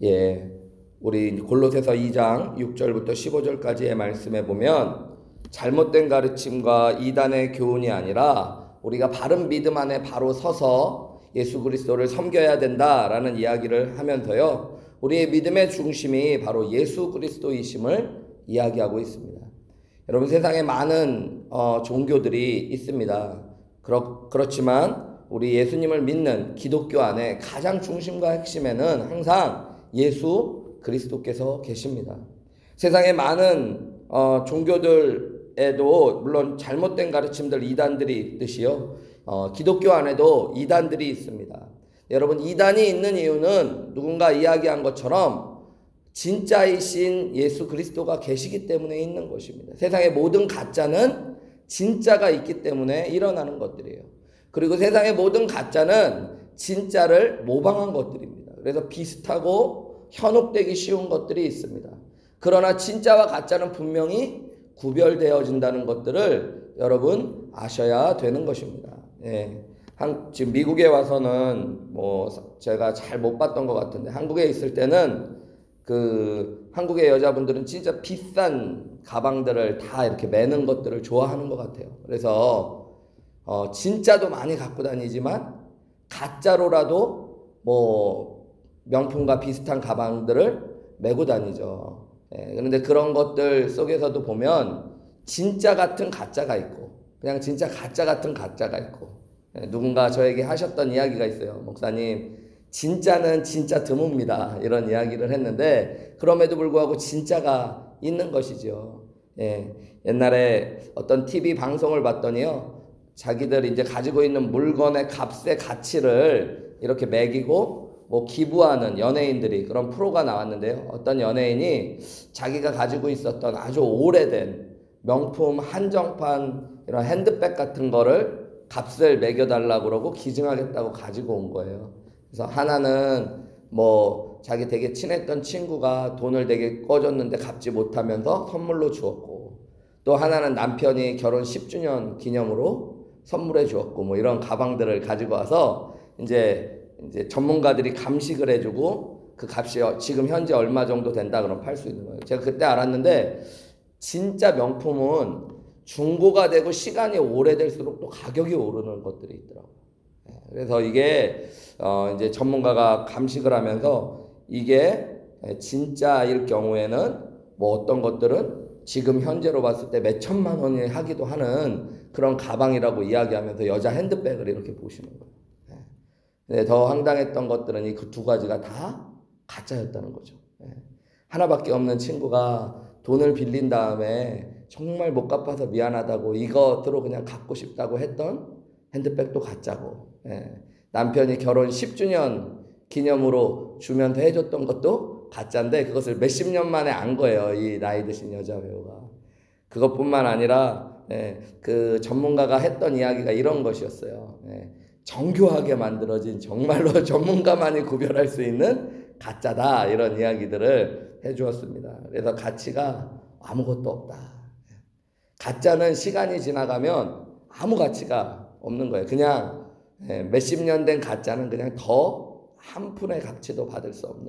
예, 우리 골로새서 2장 6절부터 15절까지의 말씀에 보면 잘못된 가르침과 이단의 교훈이 아니라 우리가 바른 믿음 안에 바로 서서 예수 그리스도를 섬겨야 된다라는 이야기를 하면서요, 우리의 믿음의 중심이 바로 예수 그리스도이심을 이야기하고 있습니다. 여러분, 세상에 많은 종교들이 있습니다. 그렇지만 우리 예수님을 믿는 기독교 안에 가장 중심과 핵심에는 항상 예수 그리스도께서 계십니다. 세상에 많은 종교들에도 물론 잘못된 가르침들, 이단들이 있듯이요, 기독교 안에도 이단들이 있습니다. 여러분, 이단이 있는 이유는 누군가 이야기한 것처럼 진짜이신 예수 그리스도가 계시기 때문에 있는 것입니다. 세상의 모든 가짜는 진짜가 있기 때문에 일어나는 것들이에요. 그리고 세상의 모든 가짜는 진짜를 모방한 것들입니다. 그래서 비슷하고 현혹되기 쉬운 것들이 있습니다. 그러나 진짜와 가짜는 분명히 구별되어진다는 것들을 여러분 아셔야 되는 것입니다. 예. 지금 미국에 와서는 제가 잘 못 봤던 것 같은데, 한국에 있을 때는 한국의 여자분들은 진짜 비싼 가방들을 다 이렇게 매는 것들을 좋아하는 것 같아요. 그래서 진짜도 많이 갖고 다니지만 가짜로라도 명품과 비슷한 가방들을 메고 다니죠. 그런데 그런 것들 속에서도 보면 진짜 같은 가짜가 있고 그냥 진짜 가짜 같은 가짜가 있고, 누군가 저에게 하셨던 이야기가 있어요. 목사님, 진짜는 진짜 드뭅니다, 이런 이야기를 했는데, 그럼에도 불구하고 진짜가 있는 것이죠. 옛날에 어떤 TV 방송을 봤더니요, 자기들 이제 가지고 있는 물건의 값의 가치를 이렇게 매기고 기부하는 연예인들이, 그런 프로가 나왔는데요, 어떤 연예인이 자기가 가지고 있었던 아주 오래된 명품 한정판 이런 핸드백 같은 거를 값을 매겨달라고 그러고 기증하겠다고 가지고 온 거예요. 그래서 하나는 자기 되게 친했던 친구가 돈을 되게 꺼줬는데 갚지 못하면서 선물로 주었고, 또 하나는 남편이 결혼 10주년 기념으로 선물해 주었고, 이런 가방들을 가지고 와서 이제 전문가들이 감식을 해주고 그 값이 지금 현재 얼마 정도 된다 그러면 팔 수 있는 거예요. 제가 그때 알았는데, 진짜 명품은 중고가 되고 시간이 오래될수록 또 가격이 오르는 것들이 있더라고요. 그래서 이게 이제 전문가가 감식을 하면서 이게 진짜일 경우에는 어떤 것들은 지금 현재로 봤을 때 몇 천만 원이 하기도 하는 그런 가방이라고 이야기하면서 여자 핸드백을 이렇게 보시는 거예요. 더 황당했던 것들은 이 그 두 가지가 다 가짜였다는 거죠. 하나밖에 없는 친구가 돈을 빌린 다음에 정말 못 갚아서 미안하다고 이것으로 그냥 갖고 싶다고 했던 핸드백도 가짜고, 남편이 결혼 10주년 기념으로 주면서 해줬던 것도 가짜인데 그것을 몇십 년 만에 안 거예요, 이 나이 드신 여자 배우가. 그것뿐만 아니라 그 전문가가 했던 이야기가 이런 것이었어요. 정교하게 만들어진, 정말로 전문가만이 구별할 수 있는 가짜다, 이런 이야기들을 해주었습니다. 그래서 가치가 아무것도 없다. 가짜는 시간이 지나가면 아무 가치가 없는 거예요. 그냥 몇십 년 된 가짜는 그냥 더 한 푼의 가치도 받을 수 없는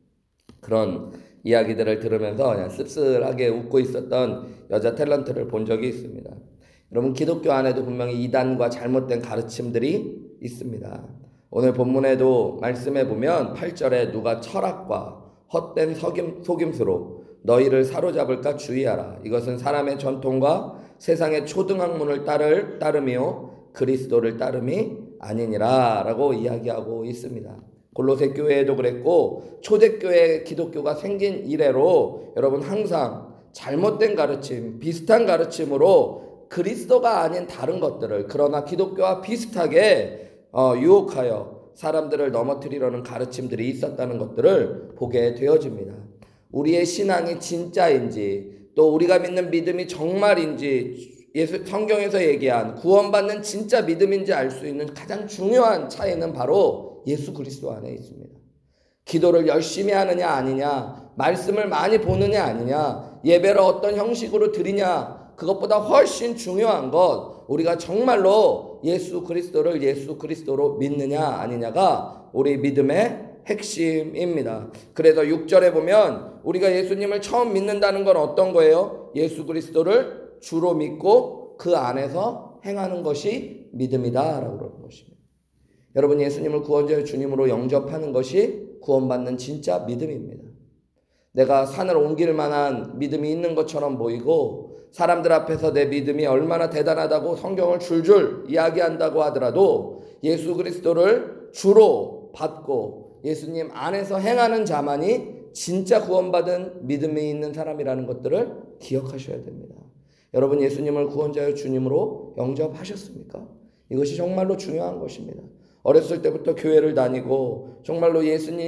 그런 이야기들을 들으면서 그냥 씁쓸하게 웃고 있었던 여자 탤런트를 본 적이 있습니다. 여러분, 기독교 안에도 분명히 이단과 잘못된 가르침들이 있습니다. 오늘 본문에도 말씀해 보면 8절에 누가 철학과 헛된 속임수로 너희를 사로잡을까 주의하라. 이것은 사람의 전통과 세상의 초등학문을 따름이요 그리스도를 따름이 아니니라 라고 이야기하고 있습니다. 골로새 교회에도 그랬고, 초대교회 기독교가 생긴 이래로 여러분 항상 잘못된 가르침, 비슷한 가르침으로 그리스도가 아닌 다른 것들을, 그러나 기독교와 비슷하게 유혹하여 사람들을 넘어뜨리려는 가르침들이 있었다는 것들을 보게 되어집니다. 우리의 신앙이 진짜인지, 또 우리가 믿는 믿음이 정말인지, 성경에서 얘기한 구원받는 진짜 믿음인지 알 수 있는 가장 중요한 차이는 바로 예수 그리스도 안에 있습니다. 기도를 열심히 하느냐 아니냐, 말씀을 많이 보느냐 아니냐, 예배를 어떤 형식으로 드리냐, 그것보다 훨씬 중요한 것, 우리가 정말로 예수 그리스도를 예수 그리스도로 믿느냐 아니냐가 우리 믿음의 핵심입니다. 그래서 6절에 보면 우리가 예수님을 처음 믿는다는 건 어떤 거예요? 예수 그리스도를 주로 믿고 그 안에서 행하는 것이 믿음이다 라고 그러는 것입니다. 여러분, 예수님을 구원자의 주님으로 영접하는 것이 구원받는 진짜 믿음입니다. 내가 산을 옮길 만한 믿음이 있는 것처럼 보이고 사람들 앞에서 내 믿음이 얼마나 대단하다고 성경을 줄줄 이야기한다고 하더라도 예수 그리스도를 주로 받고 예수님 안에서 행하는 자만이 진짜 구원받은 믿음이 있는 사람이라는 것들을 기억하셔야 됩니다. 여러분, 예수님을 구원자의 주님으로 영접하셨습니까? 이것이 정말로 중요한 것입니다. 어렸을 때부터 교회를 다니고 정말로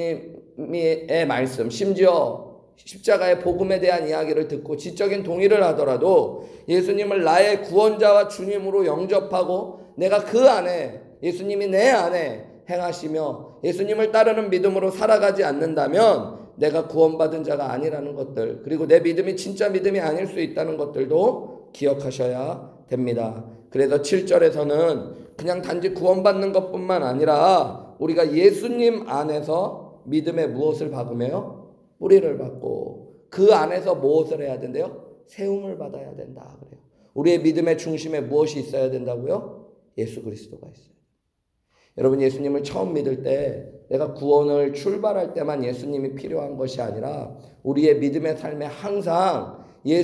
예수님의 말씀, 심지어 십자가의 복음에 대한 이야기를 듣고 지적인 동의를 하더라도 예수님을 나의 구원자와 주님으로 영접하고 내가 그 안에 예수님이 내 안에 행하시며 예수님을 따르는 믿음으로 살아가지 않는다면 내가 구원받은 자가 아니라는 것들, 그리고 내 믿음이 진짜 믿음이 아닐 수 있다는 것들도 기억하셔야 됩니다. 그래서 7절에서는 그냥 단지 구원받는 것뿐만 아니라 우리가 예수님 안에서 믿음의 무엇을 받으며 뿌리를 받고 그 안에서 무엇을 해야 된대요? 세움을 받아야 된다 그래요. 우리의 믿음의 중심에 무엇이 있어야 된다고요? 예수 그리스도가 있어요. 여러분, 예수님을 처음 믿을 때 내가 구원을 출발할 때만 예수님이 필요한 것이 아니라 우리의 믿음의 삶에 항상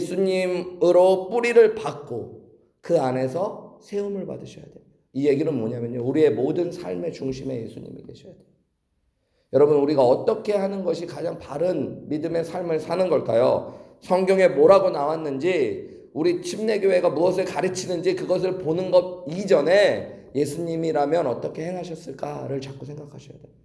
예수님으로 뿌리를 받고 그 안에서 세움을 받으셔야 됩니다. 이 얘기는 뭐냐면요, 우리의 모든 삶의 중심에 예수님이 계셔야 돼요. 여러분, 우리가 어떻게 하는 것이 가장 바른 믿음의 삶을 사는 걸까요? 성경에 뭐라고 나왔는지, 우리 침례교회가 무엇을 가르치는지 그것을 보는 것 이전에 예수님이라면 어떻게 행하셨을까를 자꾸 생각하셔야 됩니다.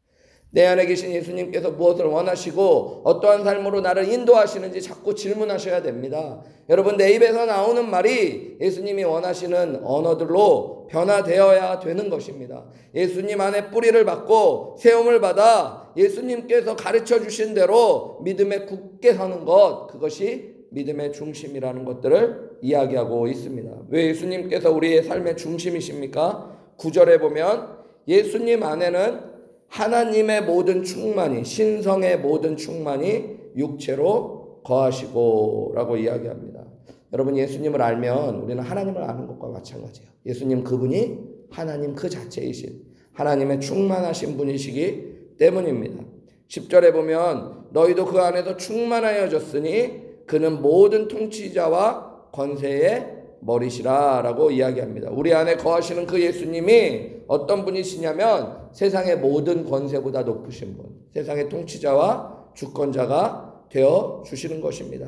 내 안에 계신 예수님께서 무엇을 원하시고 어떠한 삶으로 나를 인도하시는지 자꾸 질문하셔야 됩니다. 여러분, 내 입에서 나오는 말이 예수님이 원하시는 언어들로 변화되어야 되는 것입니다. 예수님 안에 뿌리를 받고 세움을 받아 예수님께서 가르쳐 주신 대로 믿음에 굳게 서는 것, 그것이 믿음의 중심이라는 것들을 이야기하고 있습니다. 왜 예수님께서 우리의 삶의 중심이십니까? 9절에 보면 예수님 안에는 하나님의 모든 충만이, 신성의 모든 충만이 육체로 거하시고 라고 이야기합니다. 여러분, 예수님을 알면 우리는 하나님을 아는 것과 마찬가지예요. 예수님 그분이 하나님 그 자체이신 하나님의 충만하신 분이시기 때문입니다. 10절에 보면 너희도 그 안에서 충만하여졌으니 그는 모든 통치자와 권세의 머리시라 라고 이야기합니다. 우리 안에 거하시는 그 예수님이 어떤 분이시냐면 세상의 모든 권세보다 높으신 분, 세상의 통치자와 주권자가 되어 주시는 것입니다.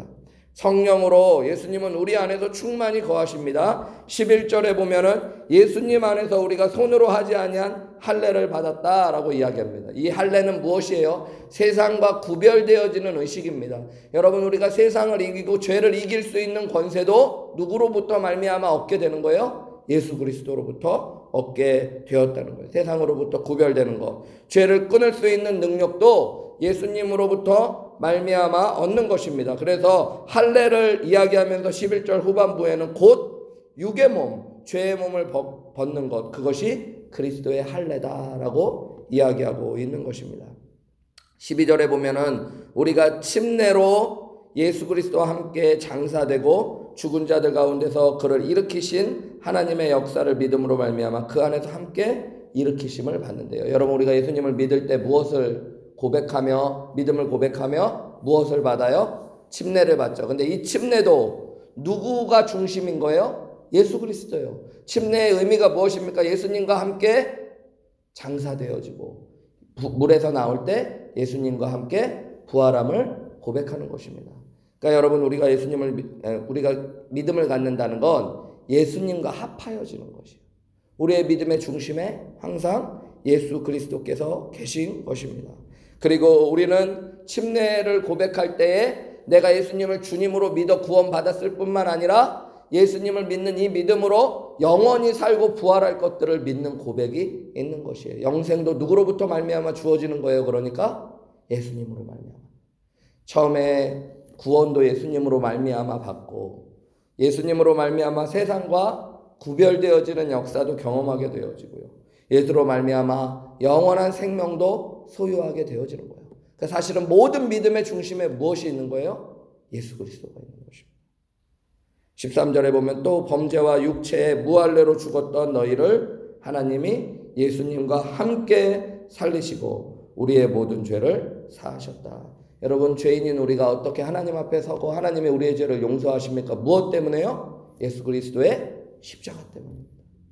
성령으로 예수님은 우리 안에서 충만히 거하십니다. 11절에 보면은 예수님 안에서 우리가 손으로 하지 아니한 할례를 받았다라고 이야기합니다. 이 할례는 무엇이에요? 세상과 구별되어지는 의식입니다. 여러분, 우리가 세상을 이기고 죄를 이길 수 있는 권세도 누구로부터 말미암아 얻게 되는 거예요? 예수 그리스도로부터 얻게 되었다는 거예요. 세상으로부터 구별되는 것, 죄를 끊을 수 있는 능력도 예수님으로부터 말미암아 얻는 것입니다. 그래서 할례를 이야기하면서 11절 후반부에는 곧 육의 몸, 죄의 몸을 벗는 것, 그것이 그리스도의 할례다라고 이야기하고 있는 것입니다. 12절에 보면은 우리가 침례로 예수 그리스도와 함께 장사되고 죽은 자들 가운데서 그를 일으키신 하나님의 역사를 믿음으로 말미암아 그 안에서 함께 일으키심을 받는데요. 여러분, 우리가 예수님을 믿을 때 무엇을 고백하며, 믿음을 고백하며 무엇을 받아요? 침례를 받죠. 근데 이 침례도 누구가 중심인 거예요? 예수 그리스도예요. 침례의 의미가 무엇입니까? 예수님과 함께 장사되어지고 물에서 나올 때 예수님과 함께 부활함을 고백하는 것입니다. 그러니까 여러분, 우리가 믿음을 갖는다는 건 예수님과 합하여지는 것이에요. 우리의 믿음의 중심에 항상 예수 그리스도께서 계신 것입니다. 그리고 우리는 침례를 고백할 때에 내가 예수님을 주님으로 믿어 구원받았을 뿐만 아니라 예수님을 믿는 이 믿음으로 영원히 살고 부활할 것들을 믿는 고백이 있는 것이에요. 영생도 누구로부터 말미암아 주어지는 거예요? 그러니까 예수님으로 말미암아. 처음에 구원도 예수님으로 말미암아 받고 예수님으로 말미암아 세상과 구별되어지는 역사도 경험하게 되어지고요. 예수로 말미암아 영원한 생명도 소유하게 되어지는 거예요. 그러니까 사실은 모든 믿음의 중심에 무엇이 있는 거예요? 예수 그리스도가 있는 것입니다. 13절에 보면 또 범죄와 육체의 무할례로 죽었던 너희를 하나님이 예수님과 함께 살리시고 우리의 모든 죄를 사하셨다. 여러분, 죄인인 우리가 어떻게 하나님 앞에 서고 하나님이 우리의 죄를 용서하십니까? 무엇 때문에요? 예수 그리스도의 십자가 때문입니다.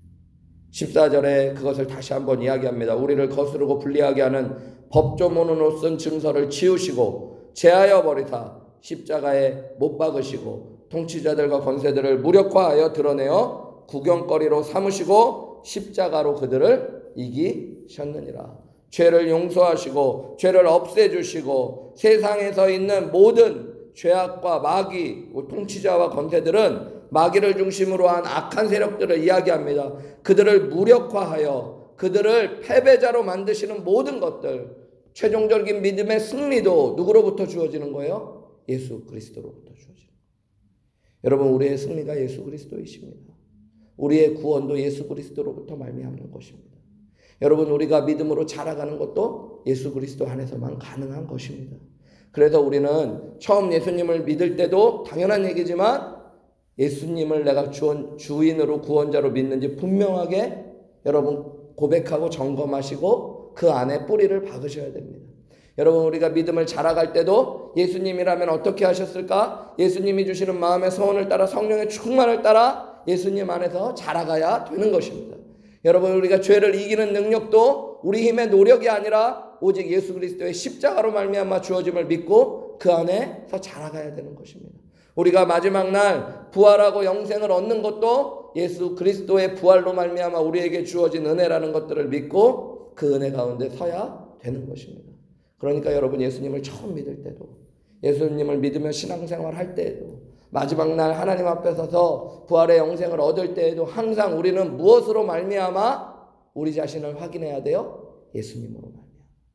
14절에 그것을 다시 한번 이야기합니다. 우리를 거스르고 불리하게 하는 법조문으로 쓴 증서를 지우시고 제하여 버리사 십자가에 못 박으시고 통치자들과 권세들을 무력화하여 드러내어 구경거리로 삼으시고 십자가로 그들을 이기셨느니라. 죄를 용서하시고 죄를 없애주시고 세상에서 있는 모든 죄악과 마귀, 통치자와 권세들은 마귀를 중심으로 한 악한 세력들을 이야기합니다. 그들을 무력화하여 그들을 패배자로 만드시는 모든 것들, 최종적인 믿음의 승리도 누구로부터 주어지는 거예요? 예수 그리스도로부터 주어지는 거예요. 여러분, 우리의 승리가 예수 그리스도이십니다. 우리의 구원도 예수 그리스도로부터 말미암는 것입니다. 여러분, 우리가 믿음으로 자라가는 것도 예수 그리스도 안에서만 가능한 것입니다. 그래서 우리는 처음 예수님을 믿을 때도 당연한 얘기지만 예수님을 내가 주인으로 구원자로 믿는지 분명하게 여러분 고백하고 점검하시고 그 안에 뿌리를 박으셔야 됩니다. 여러분, 우리가 믿음을 자라갈 때도 예수님이라면 어떻게 하셨을까? 예수님이 주시는 마음의 소원을 따라 성령의 충만을 따라 예수님 안에서 자라가야 되는 것입니다. 여러분, 우리가 죄를 이기는 능력도 우리 힘의 노력이 아니라 오직 예수 그리스도의 십자가로 말미암아 주어짐을 믿고 그 안에서 자라가야 되는 것입니다. 우리가 마지막 날 부활하고 영생을 얻는 것도 예수 그리스도의 부활로 말미암아 우리에게 주어진 은혜라는 것들을 믿고 그 은혜 가운데 서야 되는 것입니다. 그러니까 여러분, 예수님을 처음 믿을 때도, 예수님을 믿으며 신앙생활 할 때에도, 마지막 날 하나님 앞에 서서 부활의 영생을 얻을 때에도 항상 우리는 무엇으로 말미암아 우리 자신을 확인해야 돼요? 예수님으로 말미암아.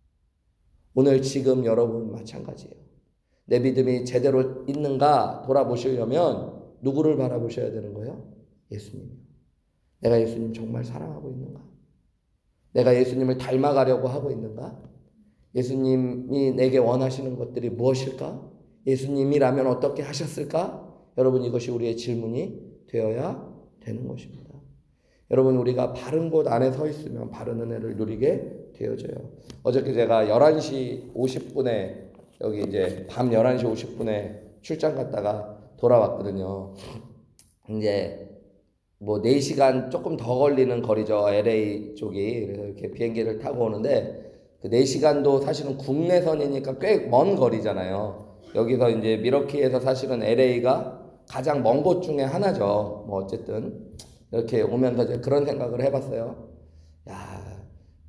오늘 지금 여러분 마찬가지예요. 내 믿음이 제대로 있는가 돌아보시려면 누구를 바라보셔야 되는 거예요? 예수님. 내가 예수님 정말 사랑하고 있는가? 내가 예수님을 닮아가려고 하고 있는가? 예수님이 내게 원하시는 것들이 무엇일까? 예수님이라면 어떻게 하셨을까? 여러분, 이것이 우리의 질문이 되어야 되는 것입니다. 여러분, 우리가 바른 곳 안에 서 있으면 바른 은혜를 누리게 되어져요. 어저께 제가 11시 50분에 여기 이제 밤 11시 50분에 출장 갔다가 돌아왔거든요. 이제 뭐 4시간 조금 더 걸리는 거리죠. LA 쪽이. 그래서 이렇게 비행기를 타고 오는데 그 4시간도 사실은 국내선이니까 꽤 먼 거리잖아요. 여기서 이제 미러키에서 사실은 LA가 가장 먼 곳 중에 하나죠. 뭐 어쨌든 이렇게 오면서 이제 그런 생각을 해봤어요. 야,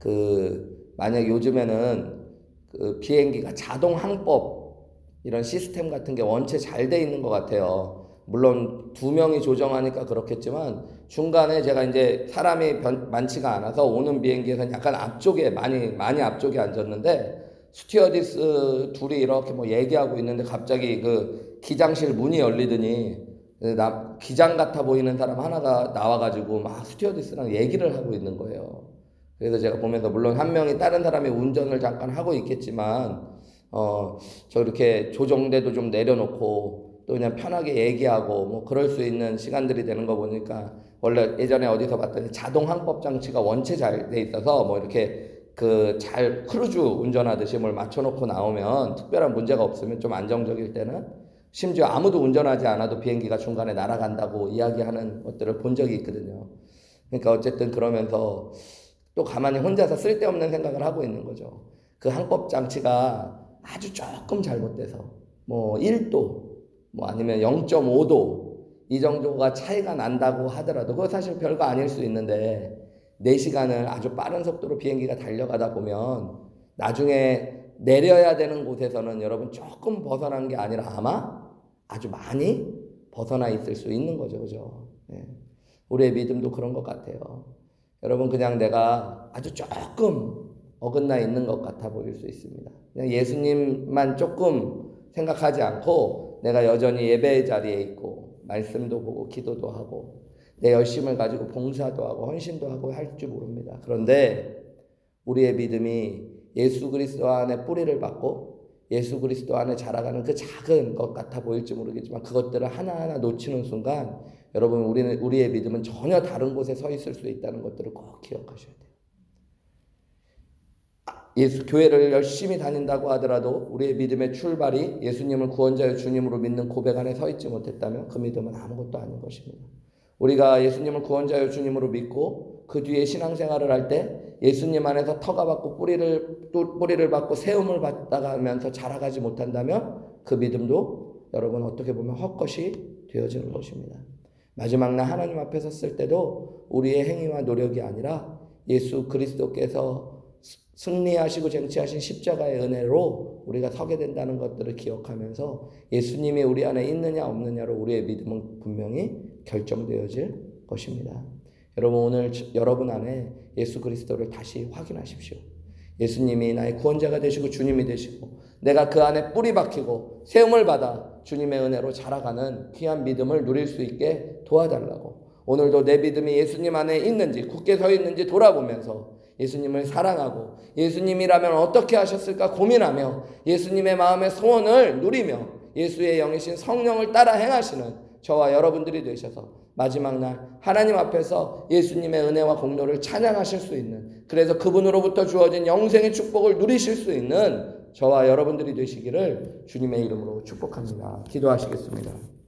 만약 요즘에는 그 비행기가 자동 항법 이런 시스템 같은 게 원체 잘 돼 있는 것 같아요. 물론 2명이 조정하니까 그렇겠지만 중간에 제가 이제 사람이 많지가 않아서 오는 비행기에서는 약간 앞쪽에 많이 앞쪽에 앉았는데 스튜어디스 둘이 이렇게 뭐 얘기하고 있는데 갑자기 그 기장실 문이 열리더니 기장 같아 보이는 사람 하나가 나와가지고 막 스튜어디스랑 얘기를 하고 있는 거예요. 그래서 제가 보면서 물론 한 명이 다른 사람이 운전을 잠깐 하고 있겠지만 저렇게 조정대도 좀 내려놓고 또 그냥 편하게 얘기하고 뭐 그럴 수 있는 시간들이 되는 거 보니까 원래 예전에 어디서 봤더니 자동 항법 장치가 원체 잘 돼 있어서 뭐 이렇게 잘 크루즈 운전하듯이 뭘 맞춰놓고 나오면 특별한 문제가 없으면 좀 안정적일 때는 심지어 아무도 운전하지 않아도 비행기가 중간에 날아간다고 이야기하는 것들을 본 적이 있거든요. 그러니까 어쨌든 그러면서 또 가만히 혼자서 쓸데없는 생각을 하고 있는 거죠. 그 항법 장치가 아주 조금 잘못돼서 뭐 1도 뭐 아니면 0.5도 이 정도가 차이가 난다고 하더라도 그거 사실 별거 아닐 수 있는데 4시간을 아주 빠른 속도로 비행기가 달려가다 보면 나중에 내려야 되는 곳에서는 여러분 조금 벗어난 게 아니라 아마 아주 많이 벗어나 있을 수 있는 거죠. 그죠? 네. 우리의 믿음도 그런 것 같아요. 여러분, 그냥 내가 아주 조금 어긋나 있는 것 같아 보일 수 있습니다. 그냥 예수님만 조금 생각하지 않고 내가 여전히 예배의 자리에 있고 말씀도 보고 기도도 하고 내 열심을 가지고 봉사도 하고 헌신도 하고 할 줄 모릅니다. 그런데 우리의 믿음이 예수 그리스도 안에 뿌리를 받고 예수 그리스도 안에 자라가는 그 작은 것 같아 보일지 모르겠지만 그것들을 하나하나 놓치는 순간 여러분 우리의 믿음은 전혀 다른 곳에 서 있을 수 있다는 것들을 꼭 기억하셔야 돼요. 교회를 열심히 다닌다고 하더라도 우리의 믿음의 출발이 예수님을 구원자여 주님으로 믿는 고백 안에 서 있지 못했다면 그 믿음은 아무것도 아닌 것입니다. 우리가 예수님을 구원자여 주님으로 믿고 그 뒤에 신앙생활을 할 때 예수님 안에서 터가 받고 뿌리를 받고 세움을 받아가면서 자라가지 못한다면 그 믿음도 여러분 어떻게 보면 헛것이 되어지는 것입니다. 마지막 날 하나님 앞에 섰을 때도 우리의 행위와 노력이 아니라 예수 그리스도께서 승리하시고 쟁취하신 십자가의 은혜로 우리가 서게 된다는 것들을 기억하면서 예수님이 우리 안에 있느냐 없느냐로 우리의 믿음은 분명히 결정되어질 것입니다. 여러분 오늘 여러분 안에 예수 그리스도를 다시 확인하십시오. 예수님이 나의 구원자가 되시고 주님이 되시고 내가 그 안에 뿌리 박히고 세움을 받아 주님의 은혜로 자라가는 귀한 믿음을 누릴 수 있게 도와달라고 오늘도 내 믿음이 예수님 안에 있는지 굳게 서 있는지 돌아보면서 예수님을 사랑하고 예수님이라면 어떻게 하셨을까 고민하며 예수님의 마음의 소원을 누리며 예수의 영이신 성령을 따라 행하시는 저와 여러분들이 되셔서 마지막 날 하나님 앞에서 예수님의 은혜와 공로를 찬양하실 수 있는 그래서 그분으로부터 주어진 영생의 축복을 누리실 수 있는 저와 여러분들이 되시기를 주님의 이름으로 축복합니다. 기도하시겠습니다.